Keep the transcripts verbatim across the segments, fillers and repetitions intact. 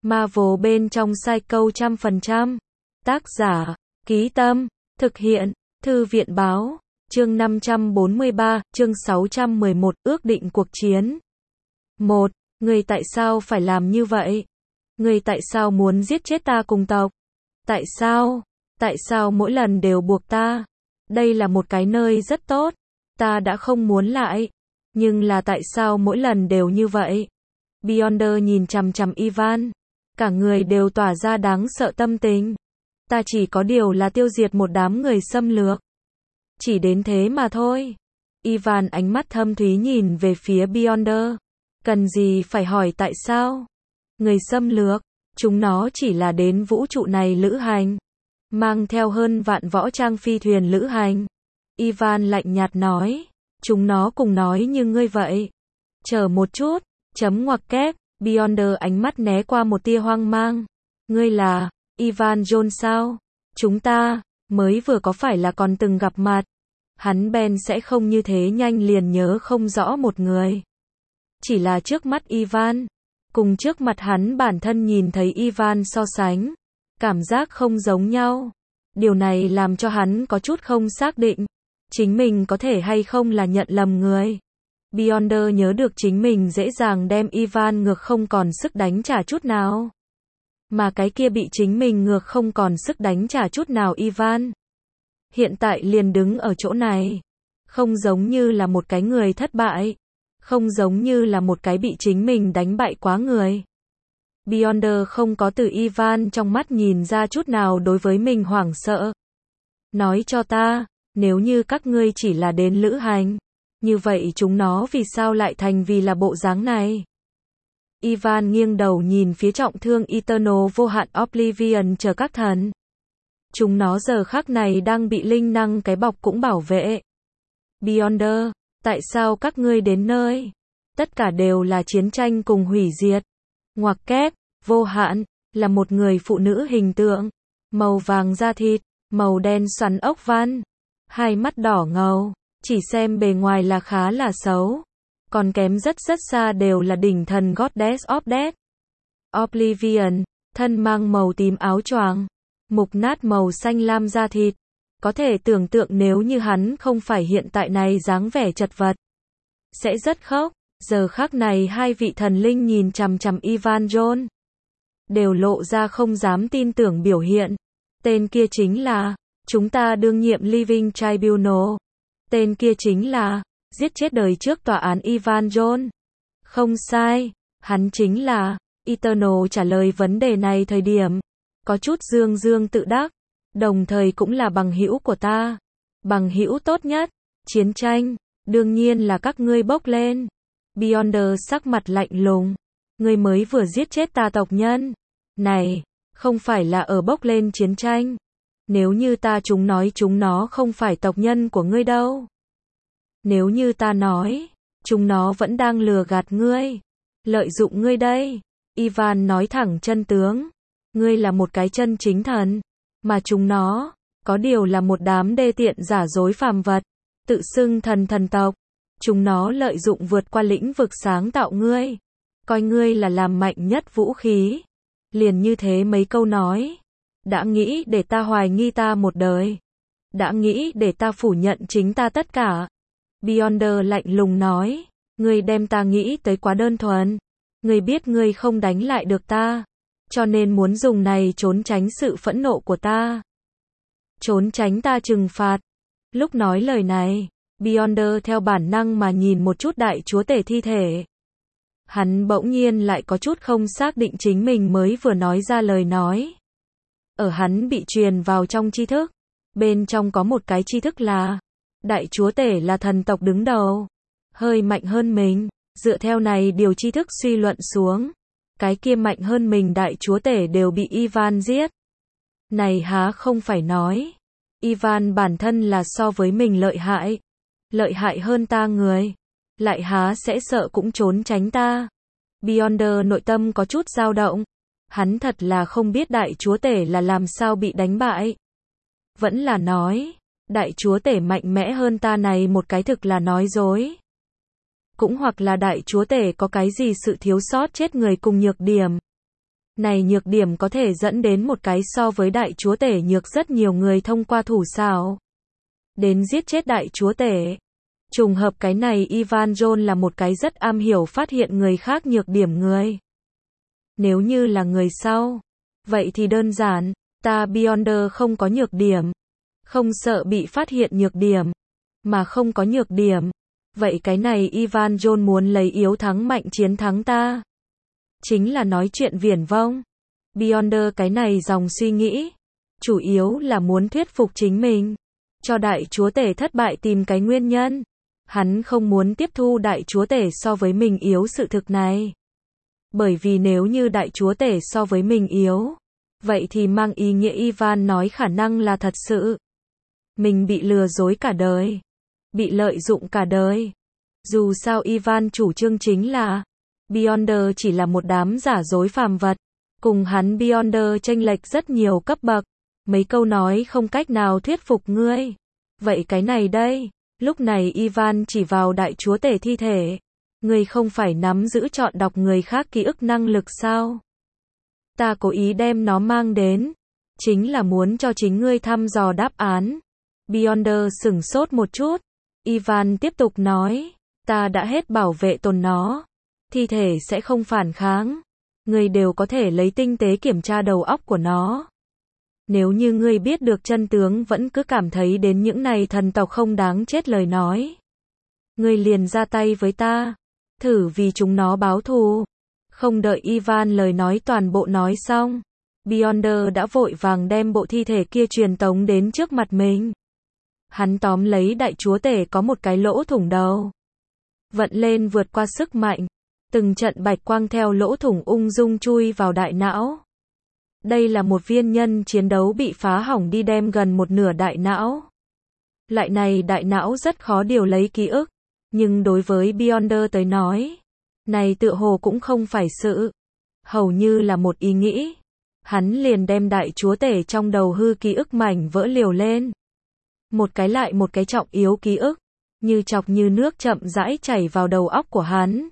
Marvel bên trong Psycho trăm phần trăm. Tác giả, Ký Tâm, thực hiện, Thư viện báo, chương năm trăm bốn mươi ba, chương sáu trăm mười một, ước định cuộc chiến. một. Người tại sao phải làm như vậy? Người tại sao muốn giết chết ta cùng tộc? Tại sao? Tại sao mỗi lần đều buộc ta? Đây là một cái nơi rất tốt. Ta đã không muốn lại. Nhưng là tại sao mỗi lần đều như vậy? Beyonder nhìn chằm chằm Ivan. Cả người đều tỏa ra đáng sợ tâm tình. Ta chỉ có điều là tiêu diệt một đám người xâm lược. Chỉ đến thế mà thôi. Ivan ánh mắt thâm thúy nhìn về phía Beyonder. Cần gì phải hỏi tại sao? Người xâm lược, chúng nó chỉ là đến vũ trụ này lữ hành. Mang theo hơn vạn võ trang phi thuyền lữ hành. Ivan lạnh nhạt nói. Chúng nó cùng nói như ngươi vậy. Chờ một chút, chấm ngoặc kép, Beyonder ánh mắt né qua một tia hoang mang. Ngươi là, Ivan Jones sao? Chúng ta, mới vừa có phải là còn từng gặp mặt? Hắn Ben sẽ không như thế nhanh liền nhớ không rõ một người. Chỉ là trước mắt Ivan, cùng trước mặt hắn bản thân nhìn thấy Ivan so sánh. Cảm giác không giống nhau. Điều này làm cho hắn có chút không xác định. Chính mình có thể hay không là nhận lầm người. Beyonder nhớ được chính mình dễ dàng đem Ivan ngược không còn sức đánh trả chút nào. Mà cái kia bị chính mình ngược không còn sức đánh trả chút nào Ivan. Hiện tại liền đứng ở chỗ này. Không giống như là một cái người thất bại. Không giống như là một cái bị chính mình đánh bại quá người. Beyonder không có từ Ivan trong mắt nhìn ra chút nào đối với mình hoảng sợ. Nói cho ta, nếu như các ngươi chỉ là đến lữ hành, như vậy chúng nó vì sao lại thành vì là bộ dáng này? Ivan nghiêng đầu nhìn phía trọng thương Eternal vô hạn Oblivion chờ các thần. Chúng nó giờ khắc này đang bị linh năng cái bọc cũng bảo vệ. Beyonder, tại sao các ngươi đến nơi? Tất cả đều là chiến tranh cùng hủy diệt. Ngoặc kép, vô hạn, là một người phụ nữ hình tượng. Màu vàng da thịt, màu đen xoắn ốc văn. Hai mắt đỏ ngầu, chỉ xem bề ngoài là khá là xấu. Còn kém rất rất xa đều là đỉnh thần Goddess of Death. Oblivion, thân mang màu tím áo choàng. Mục nát màu xanh lam da thịt. Có thể tưởng tượng nếu như hắn không phải hiện tại này dáng vẻ chật vật. Sẽ rất khóc. Giờ khắc này hai vị thần linh nhìn chằm chằm Ivan Jones. Đều lộ ra không dám tin tưởng biểu hiện. Tên kia chính là, chúng ta đương nhiệm Living Tribunal. Tên kia chính là, giết chết đời trước tòa án Ivan Jones. Không sai, hắn chính là, Eternal trả lời vấn đề này thời điểm. Có chút dương dương tự đắc. Đồng thời cũng là bằng hữu của ta. Bằng hữu tốt nhất. Chiến tranh, đương nhiên là các ngươi bốc lên. Beyonder sắc mặt lạnh lùng. Ngươi mới vừa giết chết ta tộc nhân. Này, không phải là ở bốc lên chiến tranh. Nếu như ta chúng nói chúng nó không phải tộc nhân của ngươi đâu. Nếu như ta nói, chúng nó vẫn đang lừa gạt ngươi. Lợi dụng ngươi đây. Ivan nói thẳng chân tướng. Ngươi là một cái chân chính thần. Mà chúng nó, có điều là một đám đê tiện giả dối phàm vật. Tự xưng thần thần tộc. Chúng nó lợi dụng vượt qua lĩnh vực sáng tạo ngươi. Coi ngươi là làm mạnh nhất vũ khí. Liền như thế mấy câu nói. Đã nghĩ để ta hoài nghi ta một đời. Đã nghĩ để ta phủ nhận chính ta tất cả. Beyonder lạnh lùng nói. Ngươi đem ta nghĩ tới quá đơn thuần. Ngươi biết ngươi không đánh lại được ta. Cho nên muốn dùng này trốn tránh sự phẫn nộ của ta. Trốn tránh ta trừng phạt. Lúc nói lời này, Beyonder theo bản năng mà nhìn một chút đại chúa tể thi thể. Hắn bỗng nhiên lại có chút không xác định chính mình mới vừa nói ra lời nói. Ở hắn bị truyền vào trong tri thức. Bên trong có một cái tri thức là đại chúa tể là thần tộc đứng đầu. Hơi mạnh hơn mình. Dựa theo này điều tri thức suy luận xuống. Cái kia mạnh hơn mình đại chúa tể đều bị Ivan giết. Này há không phải nói. Ivan bản thân là so với mình lợi hại. Lợi hại hơn ta người. Lại há sẽ sợ cũng trốn tránh ta. Beyonder nội tâm có chút dao động. Hắn thật là không biết đại chúa tể là làm sao bị đánh bại. Vẫn là nói. Đại chúa tể mạnh mẽ hơn ta này một cái thực là nói dối. Cũng hoặc là đại chúa tể có cái gì sự thiếu sót chết người cùng nhược điểm. Này nhược điểm có thể dẫn đến một cái so với đại chúa tể nhược rất nhiều người thông qua thủ xảo đến giết chết đại chúa tể. Trùng hợp cái này Ivan John là một cái rất am hiểu phát hiện người khác nhược điểm người. Nếu như là người sau, vậy thì đơn giản, ta Beyonder không có nhược điểm, không sợ bị phát hiện nhược điểm, mà không có nhược điểm. Vậy cái này Ivan John muốn lấy yếu thắng mạnh chiến thắng ta. Chính là nói chuyện viển vông. Beyonder cái này dòng suy nghĩ, chủ yếu là muốn thuyết phục chính mình, cho đại chúa tể thất bại tìm cái nguyên nhân. Hắn không muốn tiếp thu đại chúa tể so với mình yếu sự thực này. Bởi vì nếu như đại chúa tể so với mình yếu, vậy thì mang ý nghĩa Ivan nói khả năng là thật sự. Mình bị lừa dối cả đời, bị lợi dụng cả đời. Dù sao Ivan chủ trương chính là Beyonder chỉ là một đám giả dối phàm vật, cùng hắn Beyonder chênh lệch rất nhiều cấp bậc. Mấy câu nói không cách nào thuyết phục ngươi. Vậy cái này đây, lúc này Ivan chỉ vào đại chúa tể thi thể. Ngươi không phải nắm giữ chọn đọc người khác ký ức năng lực sao? Ta cố ý đem nó mang đến, chính là muốn cho chính ngươi thăm dò đáp án. Beyonder sửng sốt một chút. Ivan tiếp tục nói, ta đã hết bảo vệ tồn nó. Thi thể sẽ không phản kháng. Ngươi đều có thể lấy tinh tế kiểm tra đầu óc của nó. Nếu như ngươi biết được chân tướng vẫn cứ cảm thấy đến những này thần tộc không đáng chết lời nói. Ngươi liền ra tay với ta. Thử vì chúng nó báo thù. Không đợi Ivan lời nói toàn bộ nói xong. Beyonder đã vội vàng đem bộ thi thể kia truyền tống đến trước mặt mình. Hắn tóm lấy đại chúa tể có một cái lỗ thủng đầu. Vận lên vượt qua sức mạnh. Từng trận bạch quang theo lỗ thủng ung dung chui vào đại não. Đây là một viên nhân chiến đấu bị phá hỏng đi đem gần một nửa đại não. Loại này đại não rất khó điều lấy ký ức. Nhưng đối với Beyonder tới nói, này tựa hồ cũng không phải sự. Hầu như là một ý nghĩ. Hắn liền đem đại chúa tể trong đầu hư ký ức mảnh vỡ liều lên. Một cái lại một cái trọng yếu ký ức. Như chọc như nước chậm rãi chảy vào đầu óc của hắn.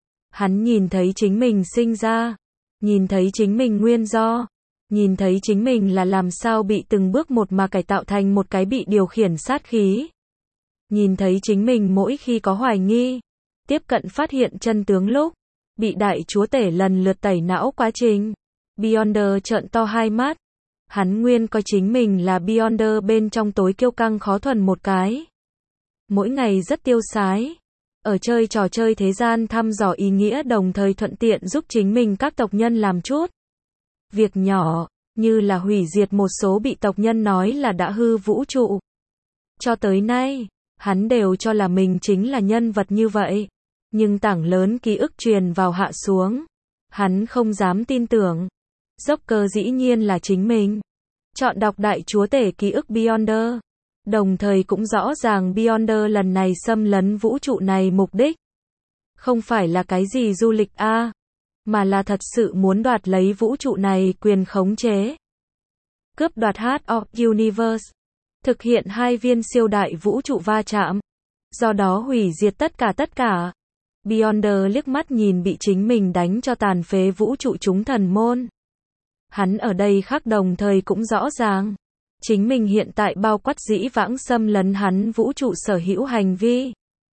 Hắn nhìn thấy chính mình sinh ra. Nhìn thấy chính mình nguyên do. Nhìn thấy chính mình là làm sao bị từng bước một mà cải tạo thành một cái bị điều khiển sát khí. Nhìn thấy chính mình mỗi khi có hoài nghi, tiếp cận phát hiện chân tướng lúc, bị đại chúa tể lần lượt tẩy não quá trình. Beyonder trợn to hai mắt. Hắn nguyên coi chính mình là Beyonder bên trong tối kiêu căng khó thuần một cái. Mỗi ngày rất tiêu sái. Ở chơi trò chơi thế gian thăm dò ý nghĩa đồng thời thuận tiện giúp chính mình các tộc nhân làm chút việc nhỏ, như là hủy diệt một số bị tộc nhân nói là đã hư vũ trụ. Cho tới nay, hắn đều cho là mình chính là nhân vật như vậy. Nhưng tảng lớn ký ức truyền vào hạ xuống. Hắn không dám tin tưởng. Joker dĩ nhiên là chính mình. Chọn đọc đại chúa tể ký ức Beyonder. Đồng thời cũng rõ ràng Beyonder lần này xâm lấn vũ trụ này mục đích. Không phải là cái gì du lịch a, mà là thật sự muốn đoạt lấy vũ trụ này quyền khống chế. Cướp đoạt Heart of Universe. Thực hiện hai viên siêu đại vũ trụ va chạm. Do đó hủy diệt tất cả tất cả. Beyonder liếc mắt nhìn bị chính mình đánh cho tàn phế vũ trụ chúng thần môn. Hắn ở đây khác đồng thời cũng rõ ràng. Chính mình hiện tại bao quát dĩ vãng xâm lấn hắn vũ trụ sở hữu hành vi.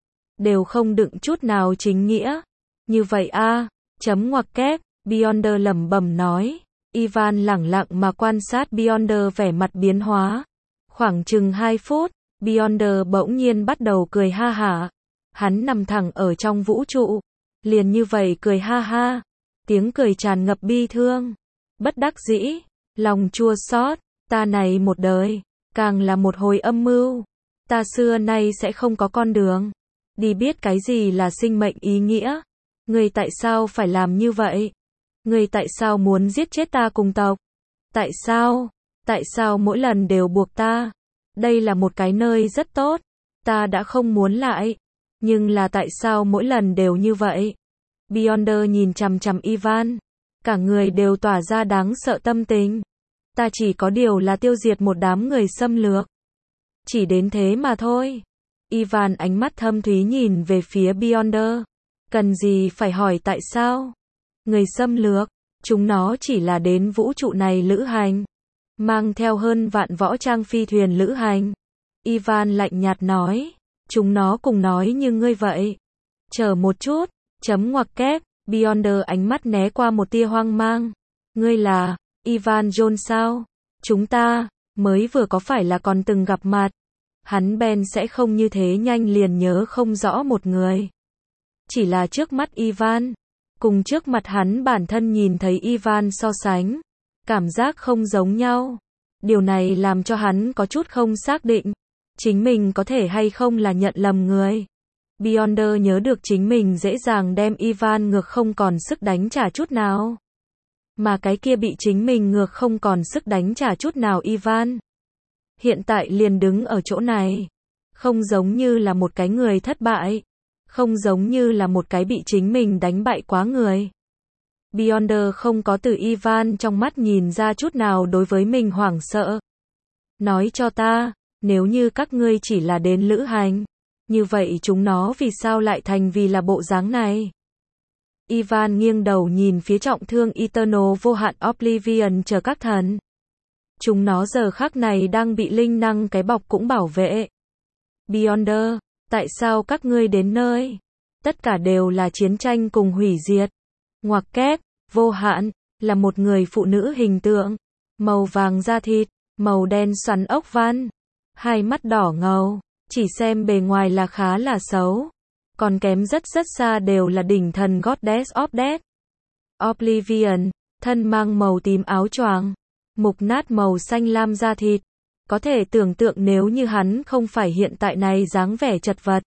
Đều không đựng chút nào chính nghĩa. Như vậy a, chấm ngoặc kép, Beyonder lẩm bẩm nói. Ivan lẳng lặng mà quan sát Beyonder vẻ mặt biến hóa. Khoảng chừng hai phút, Beyonder bỗng nhiên bắt đầu cười ha hả. Hắn nằm thẳng ở trong vũ trụ. Liền như vậy cười ha ha. Tiếng cười tràn ngập bi thương. Bất đắc dĩ. Lòng chua xót. Ta này một đời. Càng là một hồi âm mưu. Ta xưa nay sẽ không có con đường. Đi biết cái gì là sinh mệnh ý nghĩa. Người tại sao phải làm như vậy? Người tại sao muốn giết chết ta cùng tộc? Tại sao? Tại sao mỗi lần đều buộc ta? Đây là một cái nơi rất tốt. Ta đã không muốn lại. Nhưng là tại sao mỗi lần đều như vậy? Beyonder nhìn chằm chằm Ivan. Cả người đều tỏa ra đáng sợ tâm tình. Ta chỉ có điều là tiêu diệt một đám người xâm lược. Chỉ đến thế mà thôi. Ivan ánh mắt thâm thúy nhìn về phía Beyonder. Cần gì phải hỏi tại sao? Người xâm lược. Chúng nó chỉ là đến vũ trụ này lữ hành, mang theo hơn vạn võ trang phi thuyền lữ hành. Ivan lạnh nhạt nói, chúng nó cùng nói như ngươi vậy. Chờ một chút, chấm ngoặc kép, Beyonder ánh mắt né qua một tia hoang mang. Ngươi là, Ivan Jones sao? Chúng ta, mới vừa có phải là còn từng gặp mặt? Hắn Ben sẽ không như thế nhanh liền nhớ không rõ một người. Chỉ là trước mắt Ivan, cùng trước mặt hắn bản thân nhìn thấy Ivan so sánh, cảm giác không giống nhau. Điều này làm cho hắn có chút không xác định, chính mình có thể hay không là nhận lầm người. Beyonder nhớ được chính mình dễ dàng đem Ivan ngược không còn sức đánh trả chút nào. Mà cái kia bị chính mình ngược không còn sức đánh trả chút nào Ivan. Hiện tại liền đứng ở chỗ này. Không giống như là một cái người thất bại. Không giống như là một cái bị chính mình đánh bại quá người. Beyonder không có từ Ivan trong mắt nhìn ra chút nào đối với mình hoảng sợ. Nói cho ta, nếu như các ngươi chỉ là đến lữ hành, như vậy chúng nó vì sao lại thành vì là bộ dáng này? Ivan nghiêng đầu nhìn phía trọng thương Eternal vô hạn Oblivion chờ các thần. Chúng nó giờ khắc này đang bị linh năng cái bọc cũng bảo vệ. Beyonder, tại sao các ngươi đến nơi? Tất cả đều là chiến tranh cùng hủy diệt. Ngoặc kép, vô hạn, là một người phụ nữ hình tượng. Màu vàng da thịt, màu đen xoắn ốc văn. Hai mắt đỏ ngầu, chỉ xem bề ngoài là khá là xấu. Còn kém rất rất xa đều là đỉnh thần Goddess of Death. Oblivion, thân mang màu tím áo choàng, mục nát màu xanh lam da thịt. Có thể tưởng tượng nếu như hắn không phải hiện tại này dáng vẻ chật vật,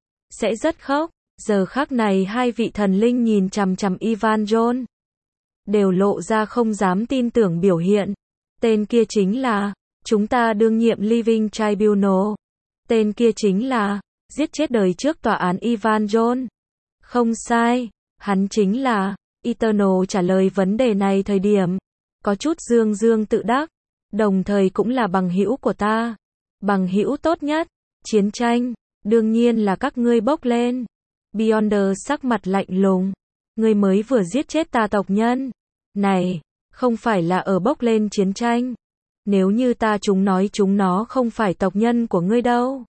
sẽ rất khóc. Giờ khắc này hai vị thần linh nhìn chằm chằm Ivan Jones, đều lộ ra không dám tin tưởng biểu hiện. Tên kia chính là, chúng ta đương nhiệm Living Tribunal. Tên kia chính là, giết chết đời trước tòa án Ivan Jones. Không sai, hắn chính là, Eternal trả lời vấn đề này thời điểm, có chút dương dương tự đắc, đồng thời cũng là bằng hữu của ta. Bằng hữu tốt nhất, chiến tranh, đương nhiên là các ngươi bốc lên. Beyonder sắc mặt lạnh lùng, ngươi mới vừa giết chết ta tộc nhân. Này, không phải là ở bốc lên chiến tranh. Nếu như ta chúng nói chúng nó không phải tộc nhân của ngươi đâu.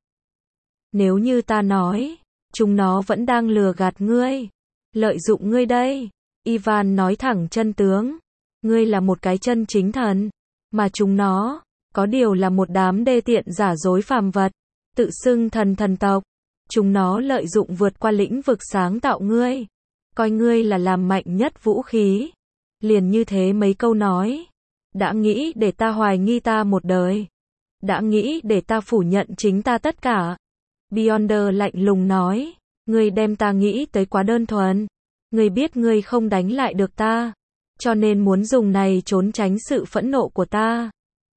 Nếu như ta nói, chúng nó vẫn đang lừa gạt ngươi, lợi dụng ngươi đây. Ivan nói thẳng chân tướng. Ngươi là một cái chân chính thần, mà chúng nó, có điều là một đám đê tiện giả dối phàm vật, tự xưng thần thần tộc. Chúng nó lợi dụng vượt qua lĩnh vực sáng tạo ngươi, coi ngươi là làm mạnh nhất vũ khí. Liền như thế mấy câu nói, đã nghĩ để ta hoài nghi ta một đời, đã nghĩ để ta phủ nhận chính ta tất cả. Beyonder lạnh lùng nói, ngươi đem ta nghĩ tới quá đơn thuần, ngươi biết ngươi không đánh lại được ta, cho nên muốn dùng này trốn tránh sự phẫn nộ của ta,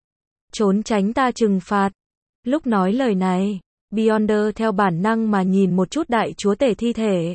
trốn tránh ta trừng phạt. Lúc nói lời này, Beyonder theo bản năng mà nhìn một chút đại chúa tể thi thể.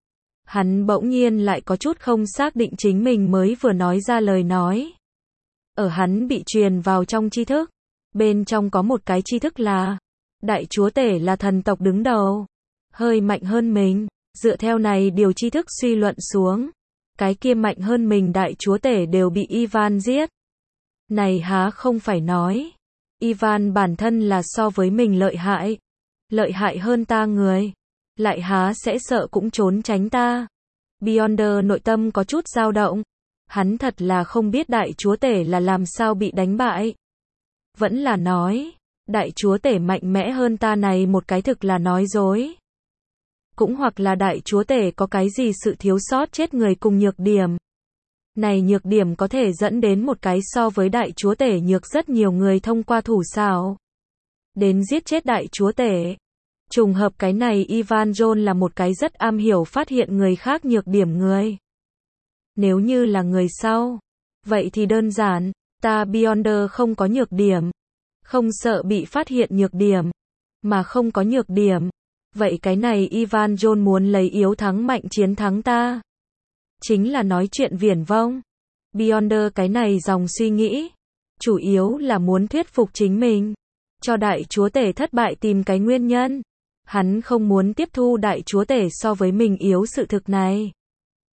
Hắn bỗng nhiên lại có chút không xác định chính mình mới vừa nói ra lời nói. Ở hắn bị truyền vào trong tri thức, bên trong có một cái tri thức là, đại chúa tể là thần tộc đứng đầu, hơi mạnh hơn mình. Dựa theo này điều tri thức suy luận xuống, cái kia mạnh hơn mình đại chúa tể đều bị Ivan giết. Này há không phải nói, Ivan bản thân là so với mình lợi hại, lợi hại hơn ta người, lại há sẽ sợ cũng trốn tránh ta. Beyonder nội tâm có chút dao động, hắn thật là không biết đại chúa tể là làm sao bị đánh bại. Vẫn là nói, đại chúa tể mạnh mẽ hơn ta này một cái thực là nói dối. Cũng hoặc là đại chúa tể có cái gì sự thiếu sót chết người cùng nhược điểm. Này nhược điểm có thể dẫn đến một cái so với đại chúa tể nhược rất nhiều người thông qua thủ xảo đến giết chết đại chúa tể. Trùng hợp cái này Ivan Jones là một cái rất am hiểu phát hiện người khác nhược điểm người. Nếu như là người sau, vậy thì đơn giản, ta Beyonder không có nhược điểm, không sợ bị phát hiện nhược điểm, mà không có nhược điểm. Vậy cái này Ivan Jones muốn lấy yếu thắng mạnh chiến thắng ta, chính là nói chuyện viển vông. Beyonder cái này dòng suy nghĩ, chủ yếu là muốn thuyết phục chính mình, cho đại chúa tể thất bại tìm cái nguyên nhân. Hắn không muốn tiếp thu đại chúa tể so với mình yếu sự thực này.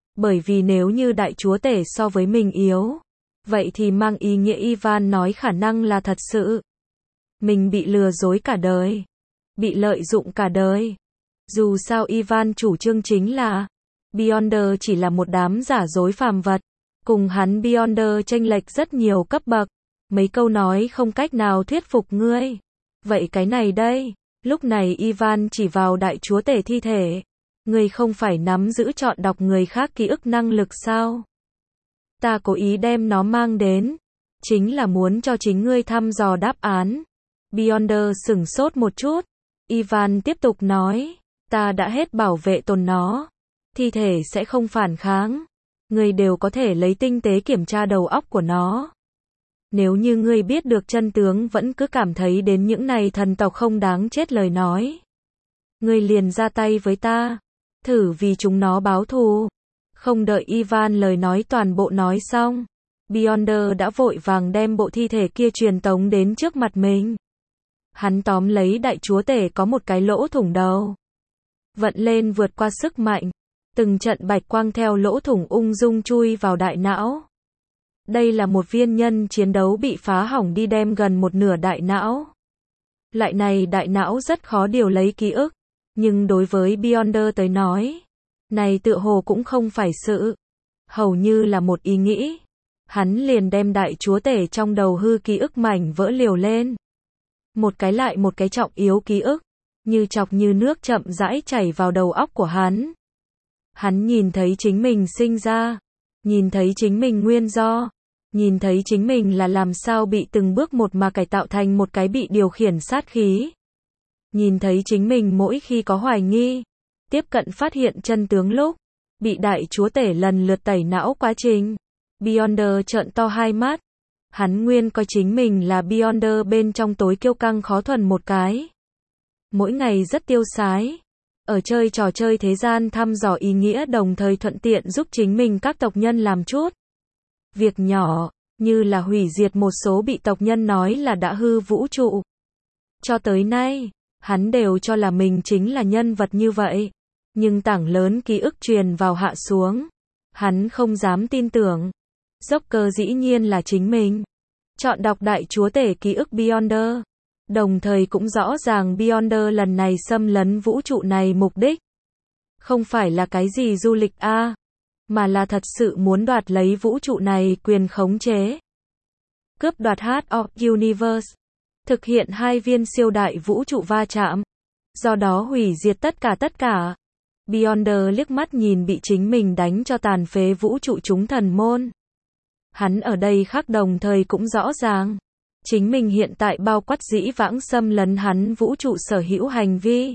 Bởi vì nếu như đại chúa tể so với mình yếu, vậy thì mang ý nghĩa Ivan nói khả năng là thật sự. Mình bị lừa dối cả đời, bị lợi dụng cả đời. Dù sao Ivan chủ trương chính là Beyonder chỉ là một đám giả dối phàm vật, cùng hắn Beyonder chênh lệch rất nhiều cấp bậc. Mấy câu nói không cách nào thuyết phục ngươi. Vậy cái này đây, lúc này Ivan chỉ vào đại chúa tể thi thể. Ngươi không phải nắm giữ chọn đọc người khác ký ức năng lực sao? Ta cố ý đem nó mang đến, chính là muốn cho chính ngươi thăm dò đáp án. Beyonder sửng sốt một chút. Ivan tiếp tục nói, ta đã hết bảo vệ tồn nó. Thi thể sẽ không phản kháng. Ngươi đều có thể lấy tinh tế kiểm tra đầu óc của nó. Nếu như ngươi biết được chân tướng vẫn cứ cảm thấy đến những này thần tộc không đáng chết lời nói. Ngươi liền ra tay với ta. Thử vì chúng nó báo thù. Không đợi Ivan lời nói toàn bộ nói xong. Beyonder đã vội vàng đem bộ thi thể kia truyền tống đến trước mặt mình. Hắn tóm lấy đại chúa tể có một cái lỗ thủng đầu. Vận lên vượt qua sức mạnh. Từng trận bạch quang theo lỗ thủng ung dung chui vào đại não. Đây là một viên nhân chiến đấu bị phá hỏng đi đem gần một nửa đại não. Loại này đại não rất khó điều lấy ký ức. Nhưng đối với Beyonder tới nói, này tựa hồ cũng không phải sự. Hầu như là một ý nghĩ. Hắn liền đem đại chúa tể trong đầu hư ký ức mảnh vỡ liều lên. Một cái lại một cái trọng yếu ký ức. Như chọc như nước chậm rãi chảy vào đầu óc của hắn. Hắn nhìn thấy chính mình sinh ra. Nhìn thấy chính mình nguyên do. Nhìn thấy chính mình là làm sao bị từng bước một mà cải tạo thành một cái bị điều khiển sát khí. Nhìn thấy chính mình mỗi khi có hoài nghi, tiếp cận phát hiện chân tướng lúc, bị đại chúa tể lần lượt tẩy não quá trình. Beyonder trợn to hai mắt. Hắn nguyên coi chính mình là Beyonder bên trong tối kiêu căng khó thuần một cái. Mỗi ngày rất tiêu sái. Ở chơi trò chơi thế gian thăm dò ý nghĩa đồng thời thuận tiện giúp chính mình các tộc nhân làm chút việc nhỏ, như là hủy diệt một số bị tộc nhân nói là đã hư vũ trụ. Cho tới nay, hắn đều cho là mình chính là nhân vật như vậy. Nhưng tảng lớn ký ức truyền vào hạ xuống. Hắn không dám tin tưởng. Joker dĩ nhiên là chính mình. Chọn đọc đại chúa tể ký ức Beyonder. Đồng thời cũng rõ ràng Beyonder lần này xâm lấn vũ trụ này mục đích. Không phải là cái gì du lịch a, mà là thật sự muốn đoạt lấy vũ trụ này quyền khống chế. Cướp đoạt Heart of Universe. Thực hiện hai viên siêu đại vũ trụ va chạm. Do đó hủy diệt tất cả tất cả. Beyonder liếc mắt nhìn bị chính mình đánh cho tàn phế vũ trụ chúng thần môn. Hắn ở đây khác đồng thời cũng rõ ràng. Chính mình hiện tại bao quát dĩ vãng xâm lấn hắn vũ trụ sở hữu hành vi.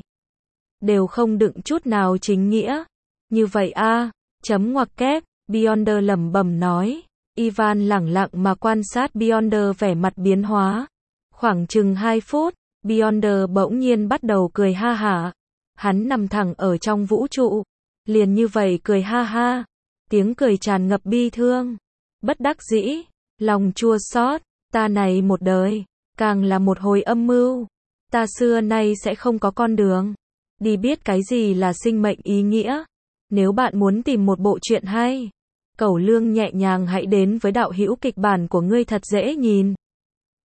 Đều không đựng chút nào chính nghĩa. Như vậy a, chấm ngoặc kép, Beyonder lẩm bẩm nói. Ivan lẳng lặng mà quan sát Beyonder vẻ mặt biến hóa. Khoảng chừng hai phút, Beyonder bỗng nhiên bắt đầu cười ha hả. Hắn nằm thẳng ở trong vũ trụ. Liền như vậy cười ha ha. Tiếng cười tràn ngập bi thương. Bất đắc dĩ. Lòng chua xót. Ta này một đời. Càng là một hồi âm mưu. Ta xưa nay sẽ không có con đường. Đi biết cái gì là sinh mệnh ý nghĩa. Nếu bạn muốn tìm một bộ truyện hay. Cẩu Lương nhẹ nhàng hãy đến với đạo hữu kịch bản của ngươi thật dễ nhìn.